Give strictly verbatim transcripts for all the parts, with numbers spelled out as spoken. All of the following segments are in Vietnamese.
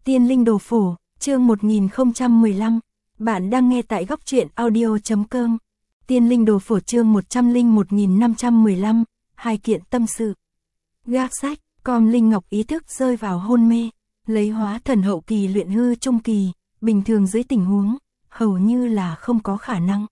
Tiên linh đồ phổ, chương một nghìn không trăm mười lăm. Bạn đang nghe tại góc truyện audio chấm com. Tiên linh đồ phổ chương một trăm lẻ một nghìn năm trăm mười lăm, hai kiện tâm sự. Gác sách, com Linh Ngọc ý thức rơi vào hôn mê, lấy hóa thần hậu kỳ luyện hư trung kỳ, bình thường dưới tình huống, hầu như là không có khả năng.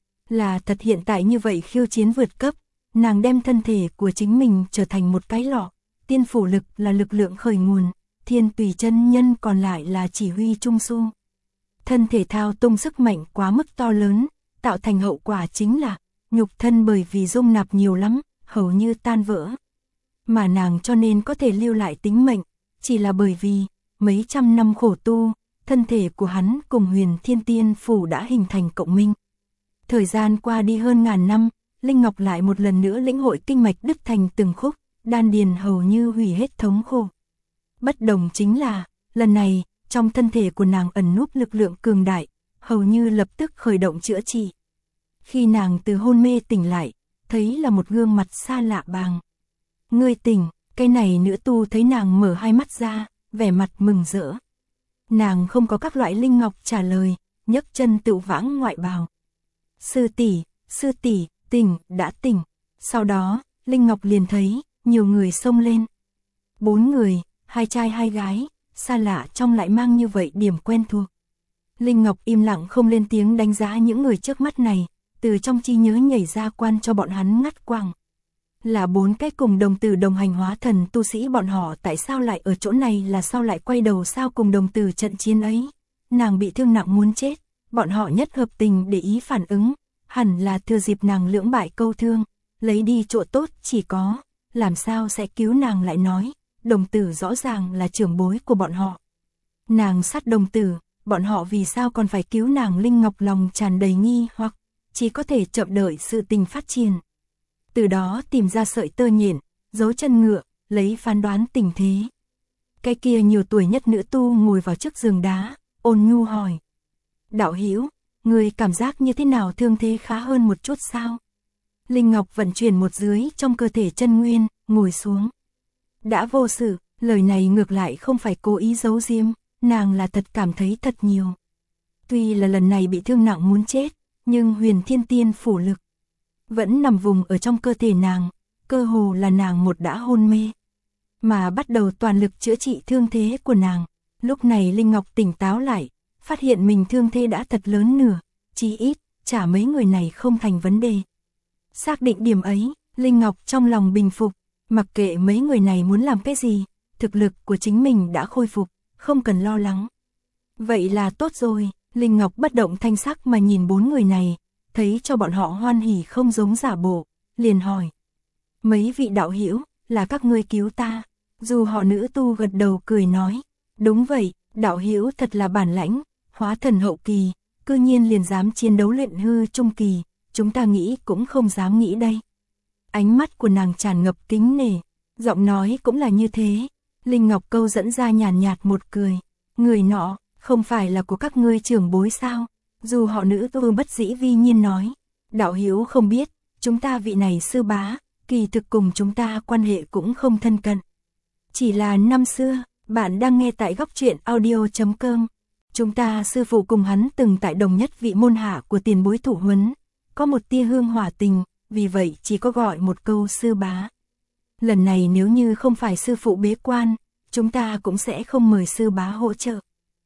Là thật hiện tại như vậy khiêu chiến vượt cấp, nàng đem thân thể của chính mình trở thành một cái lọ, tiên phủ lực là lực lượng khởi nguồn. Thiên tùy chân nhân còn lại là chỉ huy trung su. Thân thể thao tung sức mạnh quá mức to lớn, tạo thành hậu quả chính là nhục thân bởi vì dung nạp nhiều lắm, hầu như tan vỡ. Mà nàng cho nên có thể lưu lại tính mệnh, chỉ là bởi vì mấy trăm năm khổ tu, thân thể của hắn cùng Huyền Thiên Tiên phủ đã hình thành cộng minh. Thời gian qua đi hơn ngàn năm, Linh Ngọc lại một lần nữa lĩnh hội kinh mạch đứt thành từng khúc, đan điền hầu như hủy hết thống khổ. Bất đồng chính là, lần này, trong thân thể của nàng ẩn núp lực lượng cường đại, hầu như lập tức khởi động chữa trị. Khi nàng từ hôn mê tỉnh lại, thấy là một gương mặt xa lạ bàng. Ngươi tỉnh, cái này nữ tu thấy nàng mở hai mắt ra, vẻ mặt mừng rỡ. Nàng không có các loại Linh Ngọc trả lời, nhấc chân tự vãng ngoại bào. Sư tỷ, sư tỷ, tỉnh, đã tỉnh. Sau đó, Linh Ngọc liền thấy, nhiều người xông lên. Bốn người. Hai trai hai gái, xa lạ trong lại mang như vậy điểm quen thuộc. Linh Ngọc im lặng không lên tiếng đánh giá những người trước mắt này, từ trong trí nhớ nhảy ra quan cho bọn hắn ngắt quãng. Là bốn cái cùng đồng tử đồng hành hóa thần tu sĩ, bọn họ tại sao lại ở chỗ này, là sao lại quay đầu sao cùng đồng tử trận chiến ấy. Nàng bị thương nặng muốn chết, bọn họ nhất hợp tình để ý phản ứng, hẳn là thừa dịp nàng lưỡng bại câu thương, lấy đi chỗ tốt chỉ có, làm sao sẽ cứu nàng lại nói. Đồng tử rõ ràng là trưởng bối của bọn họ. Nàng sát đồng tử, bọn họ vì sao còn phải cứu nàng? Linh Ngọc lòng tràn đầy nghi hoặc, chỉ có thể chậm đợi sự tình phát triển. Từ đó tìm ra sợi tơ nhện, giấu chân ngựa, lấy phán đoán tình thế. Cái kia nhiều tuổi nhất nữ tu ngồi vào trước giường đá, ôn nhu hỏi. Đạo hữu, người cảm giác như thế nào, thương thế khá hơn một chút sao? Linh Ngọc vận chuyển một dưới trong cơ thể chân nguyên, ngồi xuống. Đã vô sự, lời này ngược lại không phải cố ý giấu giếm, nàng là thật cảm thấy thật nhiều. Tuy là lần này bị thương nặng muốn chết, nhưng Huyền Thiên Tiên phủ lực vẫn nằm vùng ở trong cơ thể nàng, cơ hồ là nàng một đã hôn mê. Mà bắt đầu toàn lực chữa trị thương thế của nàng. Lúc này Linh Ngọc tỉnh táo lại, phát hiện mình thương thế đã thật lớn nửa, chí ít, chả mấy người này không thành vấn đề. Xác định điểm ấy, Linh Ngọc trong lòng bình phục. Mặc kệ mấy người này muốn làm cái gì, thực lực của chính mình đã khôi phục, không cần lo lắng. Vậy là tốt rồi, Linh Ngọc bất động thanh sắc mà nhìn bốn người này, thấy cho bọn họ hoan hỉ không giống giả bộ, liền hỏi. Mấy vị đạo hữu, là các ngươi cứu ta? Dù họ nữ tu gật đầu cười nói. Đúng vậy, đạo hữu thật là bản lãnh, hóa thần hậu kỳ, cư nhiên liền dám chiến đấu luyện hư trung kỳ, chúng ta nghĩ cũng không dám nghĩ đây. Ánh mắt của nàng tràn ngập kính nể, giọng nói cũng là như thế. Linh Ngọc câu dẫn ra nhàn nhạt một cười. Người nọ, không phải là của các ngươi trưởng bối sao? Dù họ nữ tu bất dĩ vi nhiên nói. Đạo hữu không biết, chúng ta vị này sư bá, kỳ thực cùng chúng ta quan hệ cũng không thân cận. Chỉ là năm xưa, bạn đang nghe tại góc truyện audio chấm com. Chúng ta sư phụ cùng hắn từng tại đồng nhất vị môn hạ của tiền bối thủ huấn, có một tia hương hỏa tình. Vì vậy chỉ có gọi một câu sư bá. Lần này nếu như không phải sư phụ bế quan, chúng ta cũng sẽ không mời sư bá hỗ trợ.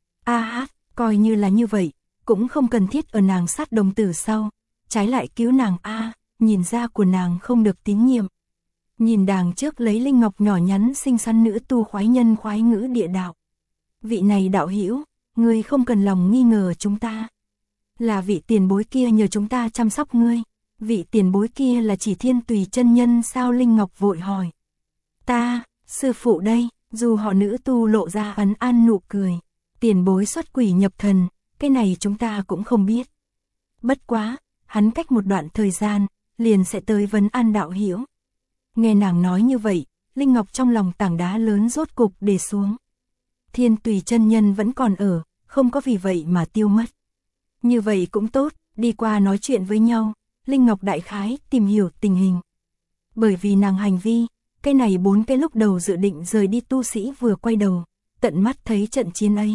A hát, coi như là như vậy, cũng không cần thiết ở nàng sát đồng tử sau, trái lại cứu nàng a, nhìn ra của nàng không được tín nhiệm. Nhìn đàng trước lấy Linh Ngọc nhỏ nhắn xinh xắn nữ tu khoái nhân khoái ngữ địa đạo. Vị này đạo hữu, ngươi không cần lòng nghi ngờ chúng ta. Là vị tiền bối kia nhờ chúng ta chăm sóc ngươi. Vị tiền bối kia là chỉ Thiên tùy chân nhân sao? Linh Ngọc vội hỏi. Ta, sư phụ đây, dù họ nữ tu lộ ra ấn an nụ cười. Tiền bối xuất quỷ nhập thần, cái này chúng ta cũng không biết. Bất quá, hắn cách một đoạn thời gian, liền sẽ tới vấn an đạo hữu. Nghe nàng nói như vậy, Linh Ngọc trong lòng tảng đá lớn rốt cục để xuống. Thiên tùy chân nhân vẫn còn ở, không có vì vậy mà tiêu mất. Như vậy cũng tốt, đi qua nói chuyện với nhau. Linh Ngọc đại khái tìm hiểu tình hình. Bởi vì nàng hành vi, cái này bốn cái lúc đầu dự định rời đi tu sĩ vừa quay đầu, tận tận mắt thấy trận chiến ấy.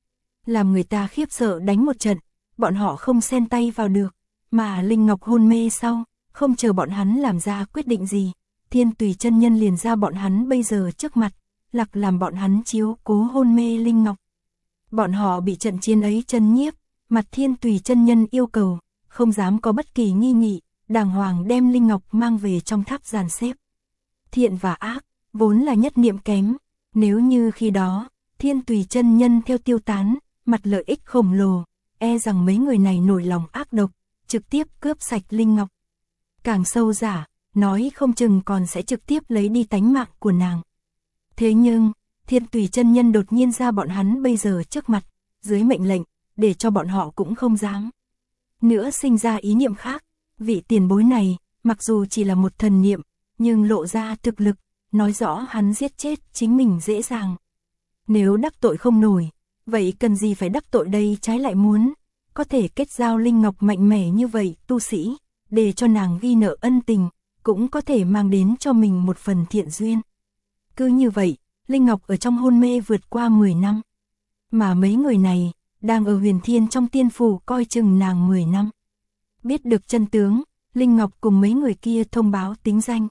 Làm người ta khiếp sợ đánh một trận, bọn họ không xen tay vào được, mà Linh Ngọc hôn mê sau, không chờ bọn hắn làm ra quyết định gì, Thiên Tùy chân nhân liền ra bọn hắn bây giờ trước mặt, lặc làm bọn hắn chiếu cố hôn mê Linh Ngọc. Bọn họ bị trận chiến ấy chấn nhiếp, mặt Thiên Tùy chân nhân yêu cầu, không dám có bất kỳ nghi nghị, đàng hoàng đem Linh Ngọc mang về trong tháp dàn xếp. Thiện và ác, vốn là nhất niệm kém, nếu như khi đó, Thiên Tùy chân nhân theo tiêu tán, mặt lợi ích khổng lồ, e rằng mấy người này nổi lòng ác độc, trực tiếp cướp sạch Linh Ngọc. Càng sâu giả, nói không chừng còn sẽ trực tiếp lấy đi tánh mạng của nàng. Thế nhưng, Thiên Tùy chân nhân đột nhiên ra bọn hắn bây giờ trước mặt, dưới mệnh lệnh, để cho bọn họ cũng không dám. Nữa sinh ra ý niệm khác, vị tiền bối này, mặc dù chỉ là một thần niệm, nhưng lộ ra thực lực, nói rõ hắn giết chết chính mình dễ dàng. Nếu đắc tội không nổi, vậy cần gì phải đắc tội đây, trái lại muốn, có thể kết giao Linh Ngọc mạnh mẽ như vậy tu sĩ, để cho nàng ghi nợ ân tình, cũng có thể mang đến cho mình một phần thiện duyên. Cứ như vậy, Linh Ngọc ở trong hôn mê vượt qua mười năm. Mà mấy người này, đang ở Huyền Thiên trong tiên phủ coi chừng nàng mười năm. Biết được chân tướng, Linh Ngọc cùng mấy người kia thông báo tính danh.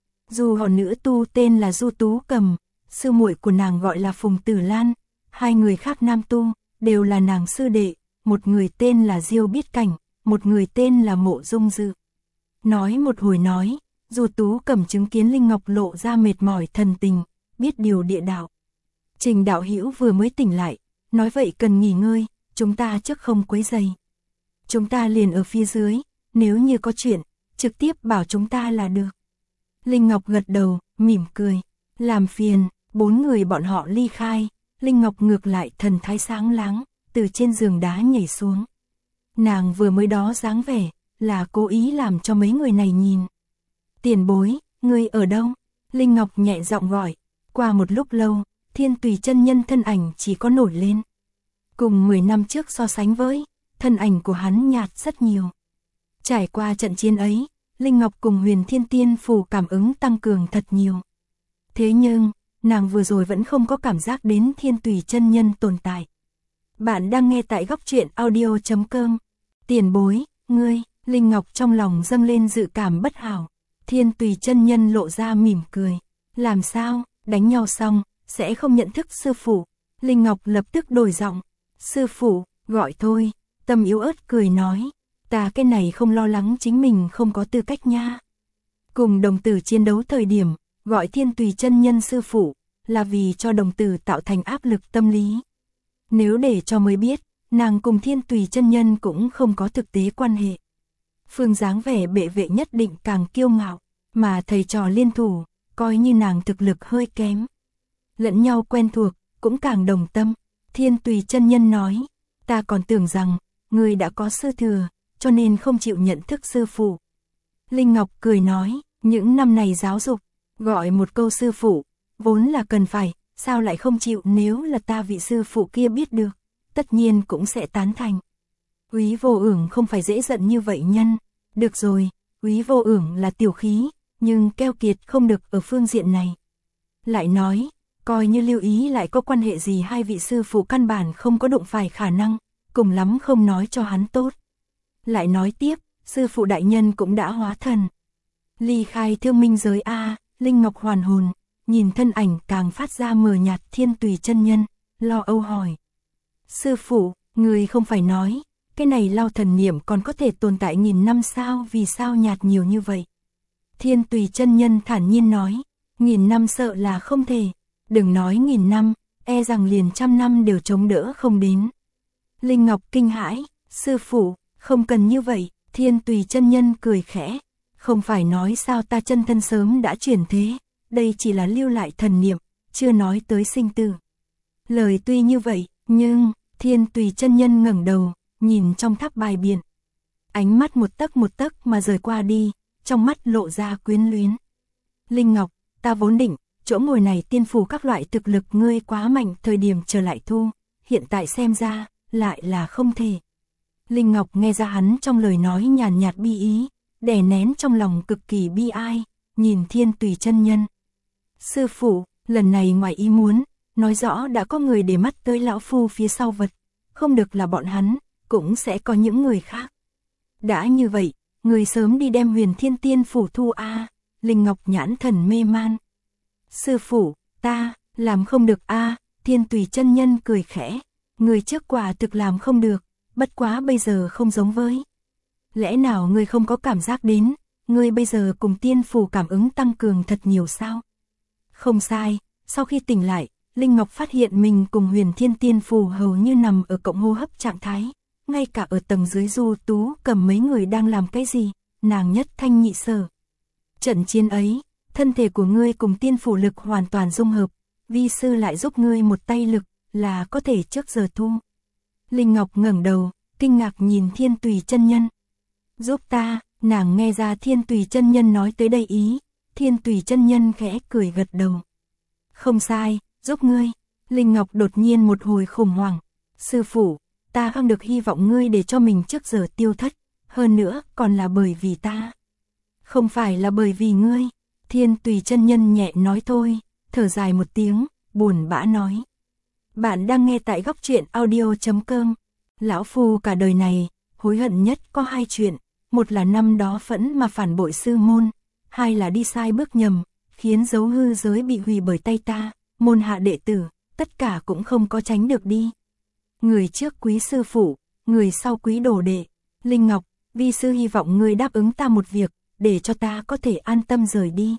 Dù họ nữ tu tên là Du Tú Cầm, sư muội của nàng gọi là Phùng Tử Lan, hai người khác nam tu, đều là nàng sư đệ, một người tên là Diêu Biết Cảnh, một người tên là Mộ Dung Dự. Nói một hồi nói, Du Tú Cầm chứng kiến Linh Ngọc lộ ra mệt mỏi thần tình, biết điều địa đạo. Trình đạo hữu vừa mới tỉnh lại, nói vậy cần nghỉ ngơi, chúng ta trước không quấy rầy. Chúng ta liền ở phía dưới, nếu như có chuyện, trực tiếp bảo chúng ta là được. Linh Ngọc gật đầu, mỉm cười, làm phiền, bốn người bọn họ ly khai, Linh Ngọc ngược lại thần thái sáng láng, từ trên giường đá nhảy xuống. Nàng vừa mới đó dáng vẻ, là cố ý làm cho mấy người này nhìn. Tiền bối, ngươi ở đâu? Linh Ngọc nhẹ giọng gọi, qua một lúc lâu, Thiên Tùy chân nhân thân ảnh chỉ có nổi lên. Cùng mười năm trước so sánh với, thân ảnh của hắn nhạt rất nhiều. Trải qua trận chiến ấy, Linh Ngọc cùng Huyền Thiên Tiên Phủ cảm ứng tăng cường thật nhiều. Thế nhưng, nàng vừa rồi vẫn không có cảm giác đến Thiên Tùy chân nhân tồn tại. Bạn đang nghe tại góc truyện audio chấm com. Tiền bối, ngươi, Linh Ngọc trong lòng dâng lên dự cảm bất hảo. Thiên Tùy chân nhân lộ ra mỉm cười. Làm sao, đánh nhau xong, sẽ không nhận thức sư phụ. Linh Ngọc lập tức đổi giọng. Sư phụ, gọi thôi. Tâm yếu ớt cười nói. Ta cái này không lo lắng chính mình không có tư cách nha. Cùng đồng tử chiến đấu thời điểm, gọi Thiên Tùy chân nhân sư phụ, là vì cho đồng tử tạo thành áp lực tâm lý. Nếu để cho mới biết, nàng cùng Thiên Tùy chân nhân cũng không có thực tế quan hệ. Phương dáng vẻ bệ vệ nhất định càng kiêu ngạo, mà thầy trò liên thủ, coi như nàng thực lực hơi kém. Lẫn nhau quen thuộc, cũng càng đồng tâm. Thiên Tùy chân nhân nói, ta còn tưởng rằng, người đã có sư thừa, cho nên không chịu nhận thức sư phụ. Linh Ngọc cười nói, những năm này giáo dục, gọi một câu sư phụ, vốn là cần phải, sao lại không chịu, nếu là ta vị sư phụ kia biết được, tất nhiên cũng sẽ tán thành. Úy Vô Ưởng không phải dễ giận như vậy nhân, được rồi, Úy Vô Ưởng là tiểu khí, nhưng keo kiệt không được ở phương diện này. Lại nói, coi như Lưu Ý lại có quan hệ gì, hai vị sư phụ căn bản không có đụng phải khả năng, cùng lắm không nói cho hắn tốt. Lại nói tiếp, sư phụ đại nhân cũng đã hóa thần. Ly khai thương minh giới a. Linh Ngọc hoàn hồn, nhìn thân ảnh càng phát ra mờ nhạt Thiên Tùy chân nhân, lo âu hỏi. Sư phụ, người không phải nói, cái này lao thần niệm còn có thể tồn tại nghìn năm sao, vì sao nhạt nhiều như vậy? Thiên Tùy chân nhân thản nhiên nói, nghìn năm sợ là không thể, đừng nói nghìn năm, e rằng liền trăm năm đều chống đỡ không đến. Linh Ngọc kinh hãi, sư phụ, không cần như vậy. Thiên Tùy chân nhân cười khẽ, không phải nói sao ta chân thân sớm đã chuyển thế, đây chỉ là lưu lại thần niệm, chưa nói tới sinh tử. Lời tuy như vậy, nhưng, Thiên Tùy chân nhân ngẩng đầu, nhìn trong tháp bài biển. Ánh mắt một tấc một tấc mà rời qua đi, trong mắt lộ ra quyến luyến. Linh Ngọc, ta vốn định, chỗ ngồi này tiên phủ các loại thực lực ngươi quá mạnh, thời điểm trở lại thu, hiện tại xem ra, lại là không thể. Linh Ngọc nghe ra hắn trong lời nói nhàn nhạt bi ý, đè nén trong lòng cực kỳ bi ai, nhìn Thiên Tùy chân nhân. Sư phụ, lần này ngoài ý muốn, nói rõ đã có người để mắt tới lão phu phía sau vật, không được là bọn hắn, cũng sẽ có những người khác. Đã như vậy, người sớm đi đem Huyền Thiên Tiên Phủ thu a. Linh Ngọc nhãn thần mê man. Sư phụ, ta, làm không được a. Thiên Tùy chân nhân cười khẽ, người trước quả thực làm không được, bất quá bây giờ không giống với. Lẽ nào ngươi không có cảm giác đến, ngươi bây giờ cùng tiên phủ cảm ứng tăng cường thật nhiều sao? Không sai, sau khi tỉnh lại, Linh Ngọc phát hiện mình cùng Huyền Thiên Tiên Phủ hầu như nằm ở cộng hô hấp trạng thái, ngay cả ở tầng dưới Du Tú Cầm mấy người đang làm cái gì, nàng nhất thanh nhị sở. Trận chiến ấy, thân thể của ngươi cùng tiên phủ lực hoàn toàn dung hợp, vi sư lại giúp ngươi một tay lực, là có thể trước giờ thu. Linh Ngọc ngẩng đầu, kinh ngạc nhìn Thiên Tùy chân nhân. Giúp ta, nàng nghe ra Thiên Tùy chân nhân nói tới đây ý, Thiên Tùy chân nhân khẽ cười gật đầu. Không sai, giúp ngươi. Linh Ngọc đột nhiên một hồi khủng hoảng. Sư phụ, ta không được hy vọng ngươi để cho mình trước giờ tiêu thất, hơn nữa còn là bởi vì ta. Không phải là bởi vì ngươi. Thiên Tùy chân nhân nhẹ nói thôi, thở dài một tiếng, buồn bã nói. Bạn đang nghe tại góc truyện audio chấm com. Lão phu cả đời này, hối hận nhất có hai chuyện, một là năm đó phẫn mà phản bội sư môn, hai là đi sai bước nhầm, khiến dấu hư giới bị hủy bởi tay ta, môn hạ đệ tử, tất cả cũng không có tránh được đi. Người trước quý sư phụ, người sau quý đồ đệ. Linh Ngọc, vi sư hy vọng ngươi đáp ứng ta một việc, để cho ta có thể an tâm rời đi.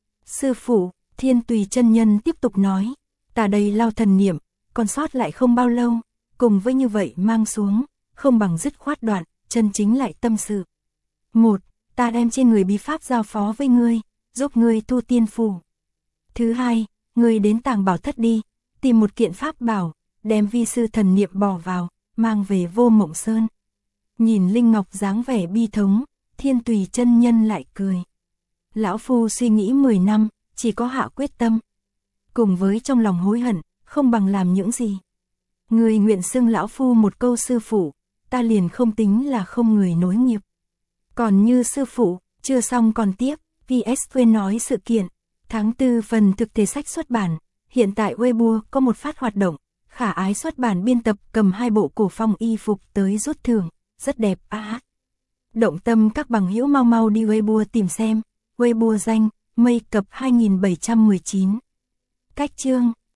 Sư phụ, Thiên Tùy chân nhân tiếp tục nói, ta đây lao thần niệm, còn sót lại không bao lâu, cùng với như vậy mang xuống, không bằng dứt khoát đoạn, chân chính lại tâm sự. Một, ta đem trên người bí pháp giao phó với ngươi, giúp ngươi thu tiên phù. Thứ hai, ngươi đến tàng bảo thất đi, tìm một kiện pháp bảo, đem vi sư thần niệm bỏ vào, mang về Vô Mộng Sơn. Nhìn Linh Ngọc dáng vẻ bi thống, Thiên Tùy chân nhân lại cười. Lão phu suy nghĩ mười năm, chỉ có hạ quyết tâm. Cùng với trong lòng hối hận, không bằng làm những gì. Người nguyện xưng lão phu một câu sư phụ, ta liền không tính là không người nối nghiệp. Còn như sư phụ, chưa xong còn tiếp, pê ét quên nói sự kiện. Tháng tư phần thực thể sách xuất bản, hiện tại Weibo có một phát hoạt động, khả ái xuất bản biên tập cầm hai bộ cổ phong y phục tới rút thưởng, rất đẹp á. À. Động tâm các bằng hữu mau mau đi Weibo tìm xem, Weibo danh, Makeup hai bảy một chín. Cách chương